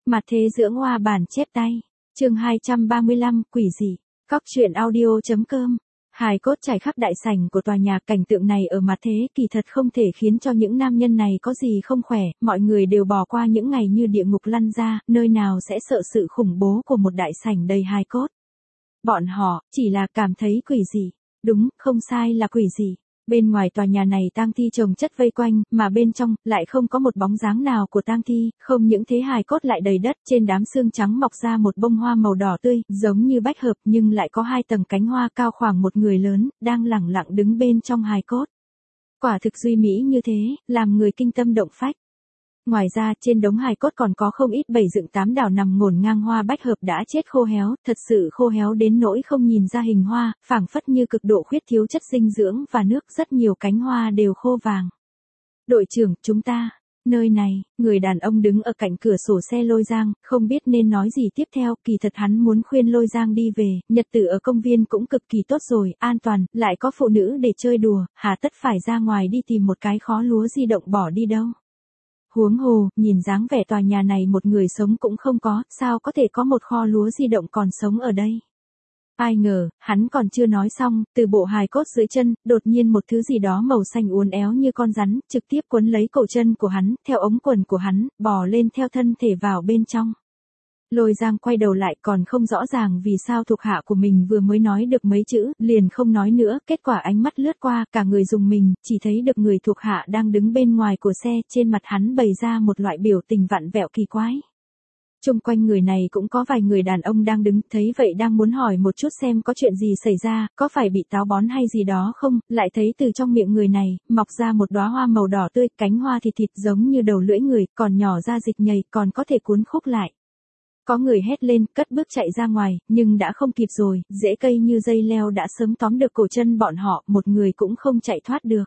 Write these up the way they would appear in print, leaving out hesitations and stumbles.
Mặt thế dưỡng hoa bản chép tay. Chương 235, quỷ dị. Cóc truyện audio.com. Hài cốt trải khắp đại sảnh của tòa nhà, cảnh tượng này ở mặt thế kỳ thật không thể khiến cho những nam nhân này có gì không khỏe, mọi người đều bỏ qua những ngày như địa ngục lăn ra, nơi nào sẽ sợ sự khủng bố của một đại sảnh đầy hài cốt. Bọn họ chỉ là cảm thấy quỷ dị. Đúng, không sai, là quỷ dị. Bên ngoài tòa nhà này tang thi chồng chất vây quanh, mà bên trong lại không có một bóng dáng nào của tang thi, không những thế hài cốt lại đầy đất, trên đám xương trắng mọc ra một bông hoa màu đỏ tươi, giống như bách hợp, nhưng lại có 2 tầng cánh hoa cao khoảng một người lớn, đang lẳng lặng đứng bên trong hài cốt. Quả thực duy mỹ như thế, làm người kinh tâm động phách. Ngoài ra, trên đống hài cốt còn có không ít 7 dựng 8 đảo nằm ngổn ngang hoa bách hợp đã chết khô héo, thật sự khô héo đến nỗi không nhìn ra hình hoa, phảng phất như cực độ khuyết thiếu chất dinh dưỡng và nước, rất nhiều cánh hoa đều khô vàng. Đội trưởng, chúng ta, nơi này, người đàn ông đứng ở cạnh cửa sổ xe Lôi Giang, không biết nên nói gì tiếp theo, kỳ thật hắn muốn khuyên Lôi Giang đi về, nhật tử ở công viên cũng cực kỳ tốt rồi, an toàn, lại có phụ nữ để chơi đùa, hà tất phải ra ngoài đi tìm một cái kho lúa di động bỏ đi đâu. Huống hồ, nhìn dáng vẻ tòa nhà này một người sống cũng không có, sao có thể có một kho lúa di động còn sống ở đây. Ai ngờ, hắn còn chưa nói xong, từ bộ hài cốt dưới chân, đột nhiên một thứ gì đó màu xanh uốn éo như con rắn, trực tiếp quấn lấy cổ chân của hắn, theo ống quần của hắn, bò lên theo thân thể vào bên trong. Lôi Giang quay đầu lại, còn không rõ ràng vì sao thuộc hạ của mình vừa mới nói được mấy chữ, liền không nói nữa, kết quả ánh mắt lướt qua, cả người rùng mình, chỉ thấy được người thuộc hạ đang đứng bên ngoài của xe, trên mặt hắn bày ra một loại biểu tình vặn vẹo kỳ quái. Chung quanh người này cũng có vài người đàn ông đang đứng, thấy vậy đang muốn hỏi một chút xem có chuyện gì xảy ra, có phải bị táo bón hay gì đó không, lại thấy từ trong miệng người này, mọc ra một đóa hoa màu đỏ tươi, cánh hoa thịt thịt giống như đầu lưỡi người, còn nhỏ ra dịch nhầy, còn có thể cuốn khúc lại. Có người hét lên, cất bước chạy ra ngoài, nhưng đã không kịp rồi, rễ cây như dây leo đã sớm tóm được cổ chân bọn họ, một người cũng không chạy thoát được.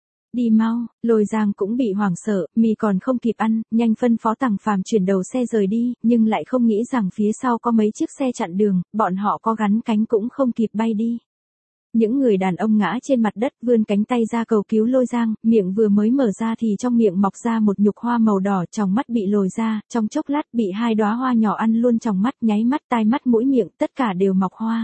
Đi mau, Lôi Giang cũng bị hoảng sợ, mì còn không kịp ăn, nhanh phân phó Tằng Phàm chuyển đầu xe rời đi, nhưng lại không nghĩ rằng phía sau có mấy chiếc xe chặn đường, bọn họ có gắn cánh cũng không kịp bay đi. Những người đàn ông ngã trên mặt đất vươn cánh tay ra cầu cứu Lôi Giang, miệng vừa mới mở ra thì trong miệng mọc ra một nhục hoa màu đỏ, tròng mắt bị lồi ra, trong chốc lát bị 2 đóa hoa nhỏ ăn luôn tròng mắt, nháy mắt, tai mắt, mũi miệng, tất cả đều mọc hoa.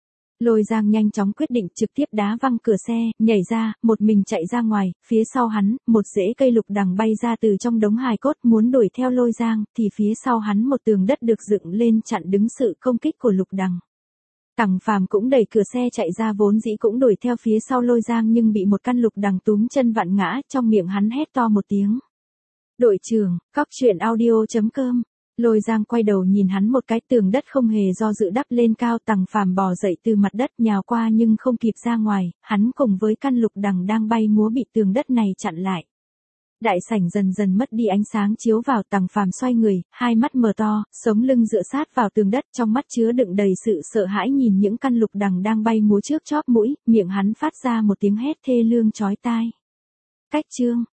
Lôi Giang nhanh chóng quyết định trực tiếp đá văng cửa xe, nhảy ra, một mình chạy ra ngoài, phía sau hắn, một rễ cây lục đằng bay ra từ trong đống hài cốt muốn đuổi theo Lôi Giang, thì phía sau hắn một tường đất được dựng lên chặn đứng sự công kích của lục đằng. Tằng Phàm cũng đẩy cửa xe chạy ra, vốn dĩ cũng đuổi theo phía sau Lôi Giang nhưng bị một căn lục đằng túm chân vặn ngã, trong miệng hắn hét to một tiếng. Đội trưởng, cóc truyện audio.com. Lôi Giang quay đầu nhìn hắn một cái, tường đất không hề do dự đắp lên cao, Tằng Phàm bò dậy từ mặt đất nhào qua nhưng không kịp ra ngoài, hắn cùng với căn lục đằng đang bay múa bị tường đất này chặn lại. Đại sảnh dần dần mất đi ánh sáng chiếu vào, Tằng Phàm xoay người, hai mắt mở to, sống lưng dựa sát vào tường đất, trong mắt chứa đựng đầy sự sợ hãi nhìn những căn lục đằng đang bay múa trước chóp mũi, miệng hắn phát ra một tiếng hét thê lương chói tai. Cách chương